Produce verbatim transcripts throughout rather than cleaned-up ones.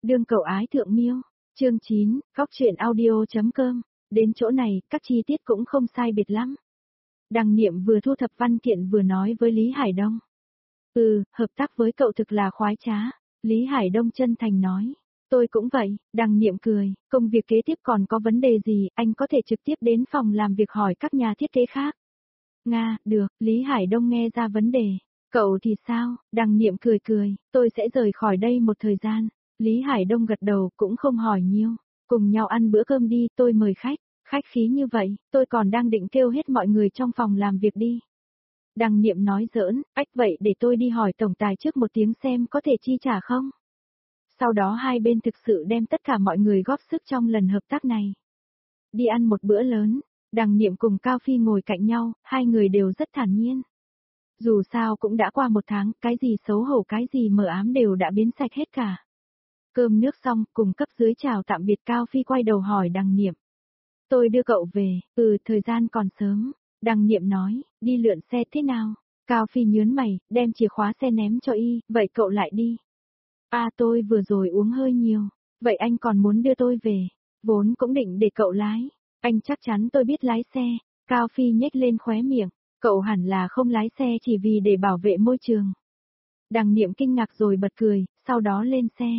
Đương cậu ái thượng miêu, chương chín, góc truyện audio.com, đến chỗ này, các chi tiết cũng không sai biệt lắm. Đằng Niệm vừa thu thập văn kiện vừa nói với Lý Hải Đông. Ừ, hợp tác với cậu thực là khoái trá, Lý Hải Đông chân thành nói. Tôi cũng vậy, Đằng Niệm cười, công việc kế tiếp còn có vấn đề gì, anh có thể trực tiếp đến phòng làm việc hỏi các nhà thiết kế khác. Nga, được, Lý Hải Đông nghe ra vấn đề. Cậu thì sao, Đằng Niệm cười cười, tôi sẽ rời khỏi đây một thời gian. Lý Hải Đông gật đầu cũng không hỏi nhiều. Cùng nhau ăn bữa cơm đi, tôi mời khách. Khách khí như vậy, tôi còn đang định kêu hết mọi người trong phòng làm việc đi. Đằng Niệm nói giỡn, ách vậy để tôi đi hỏi tổng tài trước một tiếng xem có thể chi trả không. Sau đó hai bên thực sự đem tất cả mọi người góp sức trong lần hợp tác này. Đi ăn một bữa lớn, Đằng Niệm cùng Cao Phi ngồi cạnh nhau, hai người đều rất thản nhiên. Dù sao cũng đã qua một tháng, cái gì xấu hổ cái gì mờ ám đều đã biến sạch hết cả. Cơm nước xong, cùng cấp dưới chào tạm biệt, Cao Phi quay đầu hỏi Đằng Niệm. Tôi đưa cậu về, ừ, thời gian còn sớm. Đằng Niệm nói, đi lượn xe thế nào? Cao Phi nhớn mày, đem chìa khóa xe ném cho y, vậy cậu lại đi. À tôi vừa rồi uống hơi nhiều, vậy anh còn muốn đưa tôi về, vốn cũng định để cậu lái. Anh chắc chắn tôi biết lái xe. Cao Phi nhếch lên khóe miệng, cậu hẳn là không lái xe chỉ vì để bảo vệ môi trường. Đằng Niệm kinh ngạc rồi bật cười, sau đó lên xe.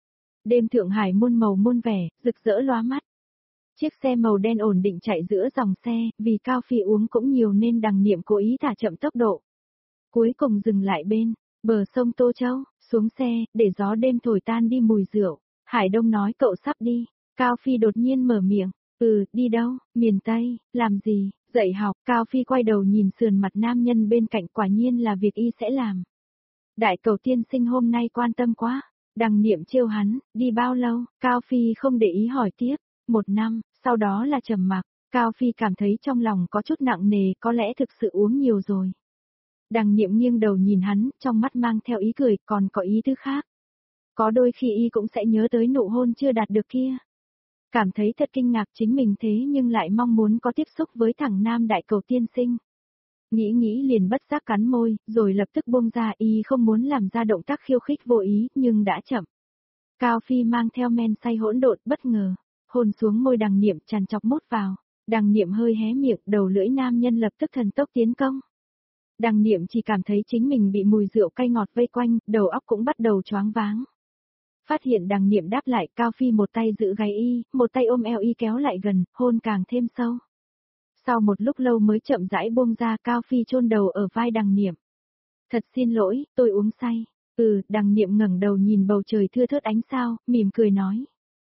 Đêm Thượng Hải muôn màu muôn vẻ, rực rỡ lóa mắt. Chiếc xe màu đen ổn định chạy giữa dòng xe, vì Cao Phi uống cũng nhiều nên Đằng Niệm cố ý thả chậm tốc độ. Cuối cùng dừng lại bên bờ sông Tô Châu, xuống xe, để gió đêm thổi tan đi mùi rượu. Hải Đông nói cậu sắp đi. Cao Phi đột nhiên mở miệng, ừ, đi đâu, miền Tây, làm gì, dạy học. Cao Phi quay đầu nhìn sườn mặt nam nhân bên cạnh, quả nhiên là việc y sẽ làm. Đại cầu tiên sinh hôm nay quan tâm quá. Đằng Niệm trêu hắn, đi bao lâu, Cao Phi không để ý hỏi tiếp, một năm, sau đó là trầm mặc. Cao Phi cảm thấy trong lòng có chút nặng nề, có lẽ thực sự uống nhiều rồi. Đằng Niệm nghiêng đầu nhìn hắn, trong mắt mang theo ý cười, còn có ý thứ khác. Có đôi khi y cũng sẽ nhớ tới nụ hôn chưa đạt được kia. Cảm thấy thật kinh ngạc chính mình thế nhưng lại mong muốn có tiếp xúc với thằng nam đại cầu tiên sinh. Nghĩ nghĩ liền bất giác cắn môi, rồi lập tức buông ra, y không muốn làm ra động tác khiêu khích vô ý, nhưng đã chậm. Cao Phi mang theo men say hỗn độn, bất ngờ, hôn xuống môi Đằng Niệm, tràn chọc mút vào. Đằng Niệm hơi hé miệng, đầu lưỡi nam nhân lập tức thần tốc tiến công. Đằng Niệm chỉ cảm thấy chính mình bị mùi rượu cay ngọt vây quanh, đầu óc cũng bắt đầu choáng váng. Phát hiện Đằng Niệm đáp lại, Cao Phi một tay giữ gáy y, một tay ôm eo y kéo lại gần, hôn càng thêm sâu. Sau một lúc lâu mới chậm rãi buông ra, Cao Phi chôn đầu ở vai Đằng Niệm. Thật xin lỗi, tôi uống say. Ừ, Đằng Niệm ngẩng đầu nhìn bầu trời thưa thớt ánh sao, mỉm cười nói.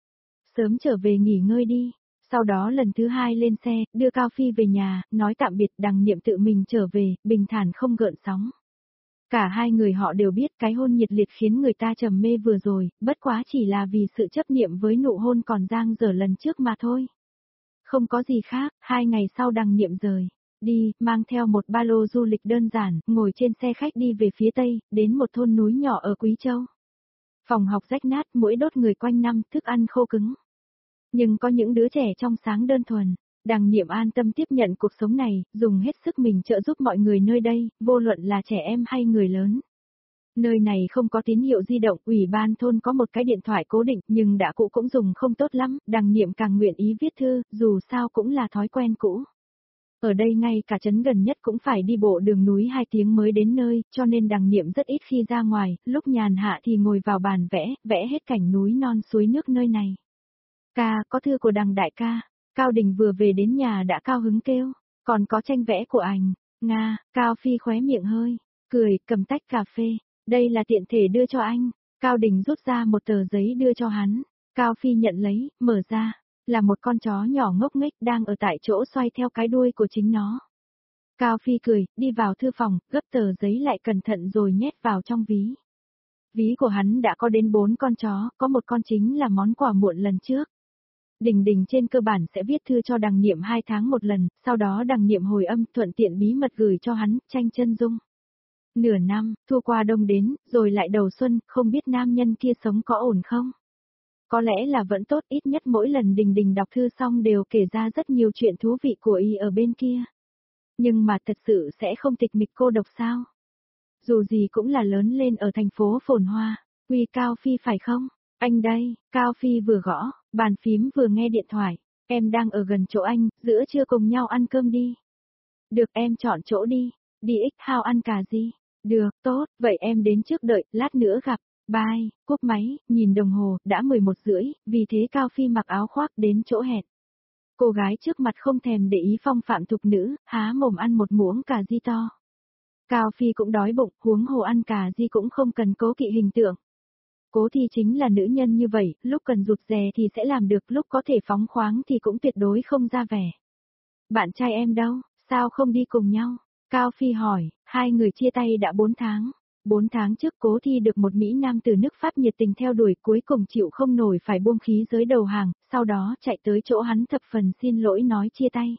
Sớm trở về nghỉ ngơi đi. Sau đó lần thứ hai lên xe, đưa Cao Phi về nhà, nói tạm biệt. Đằng Niệm tự mình trở về, bình thản không gợn sóng. Cả hai người họ đều biết cái hôn nhiệt liệt khiến người ta trầm mê vừa rồi, bất quá chỉ là vì sự chấp niệm với nụ hôn còn dang dở lần trước mà thôi. Không có gì khác, hai ngày sau Đằng Niệm rời đi, mang theo một ba lô du lịch đơn giản, ngồi trên xe khách đi về phía tây, đến một thôn núi nhỏ ở Quý Châu. Phòng học rách nát, muỗi đốt người quanh năm, thức ăn khô cứng. Nhưng có những đứa trẻ trong sáng đơn thuần. Đằng Niệm an tâm tiếp nhận cuộc sống này, dùng hết sức mình trợ giúp mọi người nơi đây, vô luận là trẻ em hay người lớn. Nơi này không có tín hiệu di động, ủy ban thôn có một cái điện thoại cố định, nhưng đã cũ cũng dùng không tốt lắm. Đằng Niệm càng nguyện ý viết thư, dù sao cũng là thói quen cũ. Ở đây ngay cả trấn gần nhất cũng phải đi bộ đường núi hai tiếng mới đến nơi, cho nên Đằng Niệm rất ít khi ra ngoài, lúc nhàn hạ thì ngồi vào bàn vẽ, vẽ hết cảnh núi non suối nước nơi này. Ca, có thư của Đằng đại ca. Cao Đình vừa về đến nhà đã cao hứng kêu, còn có tranh vẽ của anh. Nga, Cao Phi khóe miệng hơi cười, cầm tách cà phê, đây là tiện thể đưa cho anh. Cao Đình rút ra một tờ giấy đưa cho hắn. Cao Phi nhận lấy, mở ra, là một con chó nhỏ ngốc nghếch đang ở tại chỗ xoay theo cái đuôi của chính nó. Cao Phi cười, đi vào thư phòng, gấp tờ giấy lại cẩn thận rồi nhét vào trong ví. Ví của hắn đã có đến bốn con chó, có một con chính là món quà muộn lần trước. Đình Đình trên cơ bản sẽ viết thư cho Đằng Niệm hai tháng một lần, sau đó Đằng Niệm hồi âm thuận tiện bí mật gửi cho hắn, tranh chân dung. Nửa năm, thu qua đông đến, rồi lại đầu xuân, không biết nam nhân kia sống có ổn không? Có lẽ là vẫn tốt, ít nhất mỗi lần Đình Đình đọc thư xong đều kể ra rất nhiều chuyện thú vị của y ở bên kia. Nhưng mà thật sự sẽ không tịch mịch cô độc sao? Dù gì cũng là lớn lên ở thành phố phồn hoa, Uy Cao Phi phải không? Anh đây, Cao Phi vừa gõ, bàn phím vừa nghe điện thoại. Em đang ở gần chỗ anh, giữa trưa cùng nhau ăn cơm đi. Được em chọn chỗ đi, đi X House ăn cà gì? Được, tốt, vậy em đến trước đợi, lát nữa gặp. Bye, cúp máy, nhìn đồng hồ, đã mười một rưỡi, vì thế Cao Phi mặc áo khoác đến chỗ hẹn. Cô gái trước mặt không thèm để ý phong phạm thục nữ, há mồm ăn một muỗng cà ri to. Cao Phi cũng đói bụng, huống hồ ăn cà ri cũng không cần cố kỵ hình tượng. Cố Thi chính là nữ nhân như vậy, lúc cần rụt rè thì sẽ làm được, lúc có thể phóng khoáng thì cũng tuyệt đối không ra vẻ. Bạn trai em đâu, sao không đi cùng nhau? Cao Phi hỏi, hai người chia tay đã bốn tháng. Bốn tháng trước Cố Thi được một Mỹ Nam từ nước Pháp nhiệt tình theo đuổi, cuối cùng chịu không nổi phải buông khí giới đầu hàng, sau đó chạy tới chỗ hắn thập phần xin lỗi nói chia tay.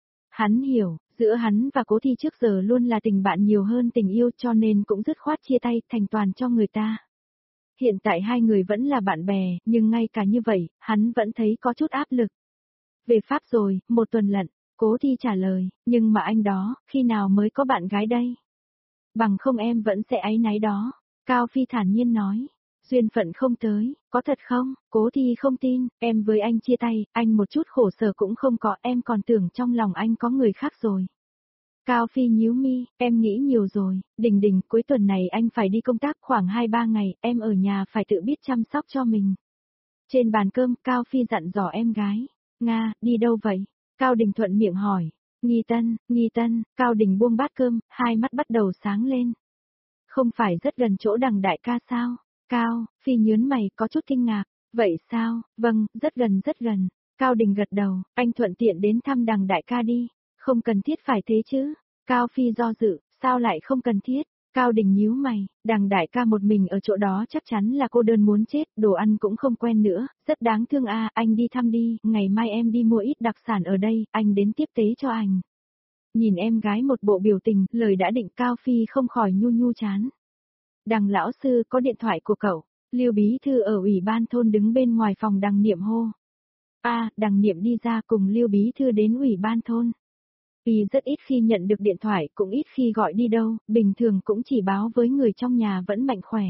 Hắn hiểu, giữa hắn và Cố Thi trước giờ luôn là tình bạn nhiều hơn tình yêu, cho nên cũng dứt khoát chia tay thành toàn cho người ta. Hiện tại hai người vẫn là bạn bè, nhưng ngay cả như vậy, hắn vẫn thấy có chút áp lực. Về Pháp rồi, một tuần lận, Cố Thi trả lời, nhưng mà anh đó, khi nào mới có bạn gái đây? Bằng không em vẫn sẽ áy náy đó. Cao Phi thản nhiên nói, duyên phận không tới, có thật không? Cố Thi không tin, em với anh chia tay, anh một chút khổ sở cũng không có, em còn tưởng trong lòng anh có người khác rồi. Cao Phi nhíu mi, em nghĩ nhiều rồi, Đình Đình, cuối tuần này anh phải đi công tác khoảng hai ba ngày, em ở nhà phải tự biết chăm sóc cho mình. Trên bàn cơm, Cao Phi dặn dò em gái, Nga, đi đâu vậy? Cao Đình thuận miệng hỏi, Nghi Tân, Nghi Tân, Cao Đình buông bát cơm, hai mắt bắt đầu sáng lên. Không phải rất gần chỗ Đằng đại ca sao? Cao, Phi nhớn mày có chút kinh ngạc, vậy sao? Vâng, rất gần rất gần. Cao Đình gật đầu, anh thuận tiện đến thăm Đằng đại ca đi. Không cần thiết phải thế chứ. Cao Phi do dự, sao lại không cần thiết? Cao Đình nhíu mày, Đằng đại ca một mình ở chỗ đó chắc chắn là cô đơn muốn chết, đồ ăn cũng không quen nữa, rất đáng thương a, à, anh đi thăm đi, ngày mai em đi mua ít đặc sản ở đây, anh đến tiếp tế cho anh. Nhìn em gái một bộ biểu tình, lời đã định, Cao Phi không khỏi nhu nhu chán. Đằng lão sư có điện thoại của cậu, Lưu bí thư ở ủy ban thôn đứng bên ngoài phòng Đằng Niệm hô. A, à, Đằng Niệm đi ra cùng Lưu bí thư đến ủy ban thôn. Vì rất ít khi nhận được điện thoại, cũng ít khi gọi đi đâu, bình thường cũng chỉ báo với người trong nhà vẫn mạnh khỏe.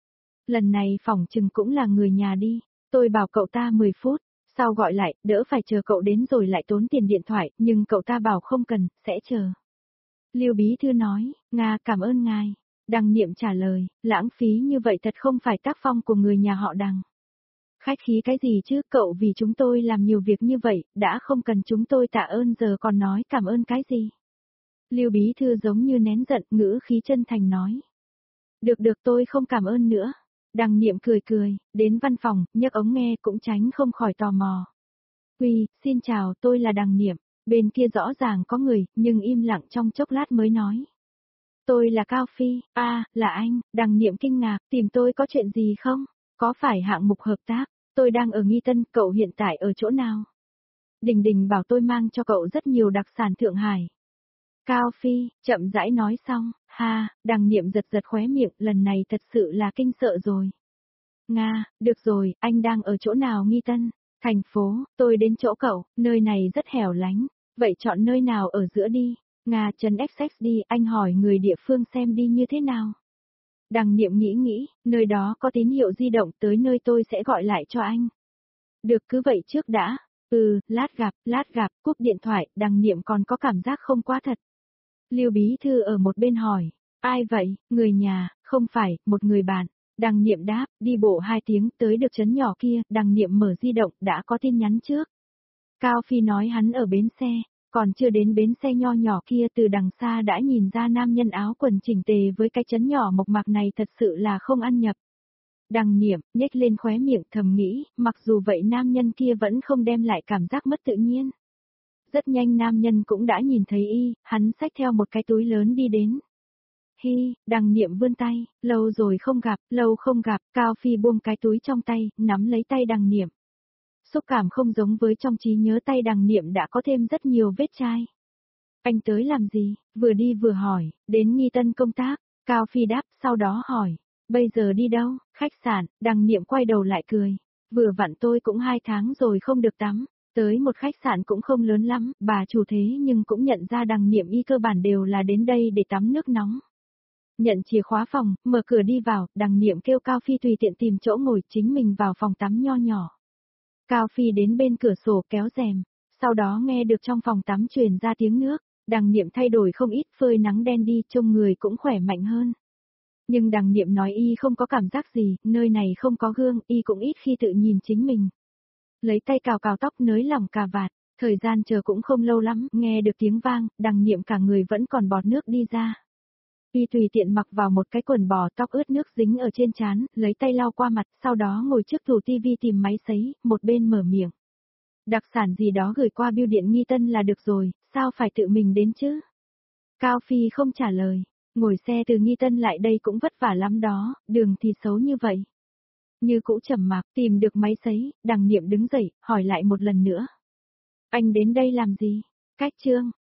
Lần này phỏng chừng cũng là người nhà đi, tôi bảo cậu ta mười phút, sau gọi lại, đỡ phải chờ cậu đến rồi lại tốn tiền điện thoại, nhưng cậu ta bảo không cần, sẽ chờ. Lưu bí thư nói, Nga cảm ơn ngài. Đằng Niệm trả lời, lãng phí như vậy thật không phải tác phong của người nhà họ Đằng. Khách khí cái gì chứ, cậu vì chúng tôi làm nhiều việc như vậy, đã không cần chúng tôi tạ ơn giờ còn nói cảm ơn cái gì. Lưu bí thư giống như nén giận, ngữ khí chân thành nói. Được được, tôi không cảm ơn nữa. Đằng Niệm cười cười, đến văn phòng, nhấc ống nghe cũng tránh không khỏi tò mò. Uy, xin chào, tôi là Đằng Niệm. Bên kia rõ ràng có người, nhưng im lặng trong chốc lát mới nói. Tôi là Cao Phi, a, à, là anh. Đằng Niệm kinh ngạc, tìm tôi có chuyện gì không? Có phải hạng mục hợp tác? Tôi đang ở Nghi Tân, cậu hiện tại ở chỗ nào? Đình Đình bảo tôi mang cho cậu rất nhiều đặc sản Thượng Hải. Cao Phi, chậm rãi nói xong, ha, Đằng Niệm giật giật khóe miệng, lần này thật sự là kinh sợ rồi. Nga, được rồi, anh đang ở chỗ nào Nghi Tân? Thành phố, tôi đến chỗ cậu, nơi này rất hẻo lánh, vậy chọn nơi nào ở giữa đi? Nga, trấn Essex đi, anh hỏi người địa phương xem đi như thế nào. Đằng Niệm nghĩ nghĩ, nơi đó có tín hiệu di động, tới nơi tôi sẽ gọi lại cho anh. Được, cứ vậy trước đã. Ừ, lát gặp, lát gặp, cúp điện thoại, Đằng Niệm còn có cảm giác không quá thật. Lưu bí thư ở một bên hỏi, ai vậy, người nhà, không phải, một người bạn. Đằng Niệm đáp, đi bộ hai tiếng tới được trấn nhỏ kia, Đằng Niệm mở di động, đã có tin nhắn trước. Cao Phi nói hắn ở bến xe, còn chưa đến bến xe nho nhỏ kia, từ đằng xa đã nhìn ra nam nhân áo quần chỉnh tề với cái trấn nhỏ mộc mạc này thật sự là không ăn nhập. Đằng Niệm, nhếch lên khóe miệng thầm nghĩ, mặc dù vậy nam nhân kia vẫn không đem lại cảm giác mất tự nhiên. Rất nhanh nam nhân cũng đã nhìn thấy y, hắn xách theo một cái túi lớn đi đến. Hi, Đằng Niệm vươn tay, lâu rồi không gặp, lâu không gặp, Cao Phi buông cái túi trong tay, nắm lấy tay Đằng Niệm. Xúc cảm không giống với trong trí nhớ, tay Đằng Niệm đã có thêm rất nhiều vết chai. Anh tới làm gì? Vừa đi vừa hỏi, đến Nghi Tân công tác, Cao Phi đáp, sau đó hỏi, bây giờ đi đâu? Khách sạn. Đằng Niệm quay đầu lại cười, vừa vặn tôi cũng hai tháng rồi không được tắm, tới một khách sạn cũng không lớn lắm, bà chủ thế nhưng cũng nhận ra Đằng Niệm y cơ bản đều là đến đây để tắm nước nóng. Nhận chìa khóa phòng, mở cửa đi vào, Đằng Niệm kêu Cao Phi tùy tiện tìm chỗ ngồi, chính mình vào phòng tắm nho nhỏ. Cao Phi đến bên cửa sổ kéo rèm, sau đó nghe được trong phòng tắm truyền ra tiếng nước, Đằng Niệm thay đổi không ít, phơi nắng đen đi, trông người cũng khỏe mạnh hơn. Nhưng Đằng Niệm nói y không có cảm giác gì, nơi này không có gương, y cũng ít khi tự nhìn chính mình. Lấy tay cào cào tóc, nới lỏng cà vạt, thời gian chờ cũng không lâu lắm, nghe được tiếng vang, Đằng Niệm cả người vẫn còn bọt nước đi ra. Y tùy tiện mặc vào một cái quần bò, tóc ướt nước dính ở trên trán, lấy tay lau qua mặt, sau đó ngồi trước tủ tivi tìm máy sấy, một bên mở miệng. Đặc sản gì đó gửi qua bưu điện Nghi Tân là được rồi, sao phải tự mình đến chứ? Cao Phi không trả lời, ngồi xe từ Nghi Tân lại đây cũng vất vả lắm đó, đường thì xấu như vậy. Như cũ trầm mặc, tìm được máy sấy, Đằng Niệm đứng dậy, hỏi lại một lần nữa. Anh đến đây làm gì? Cách trương,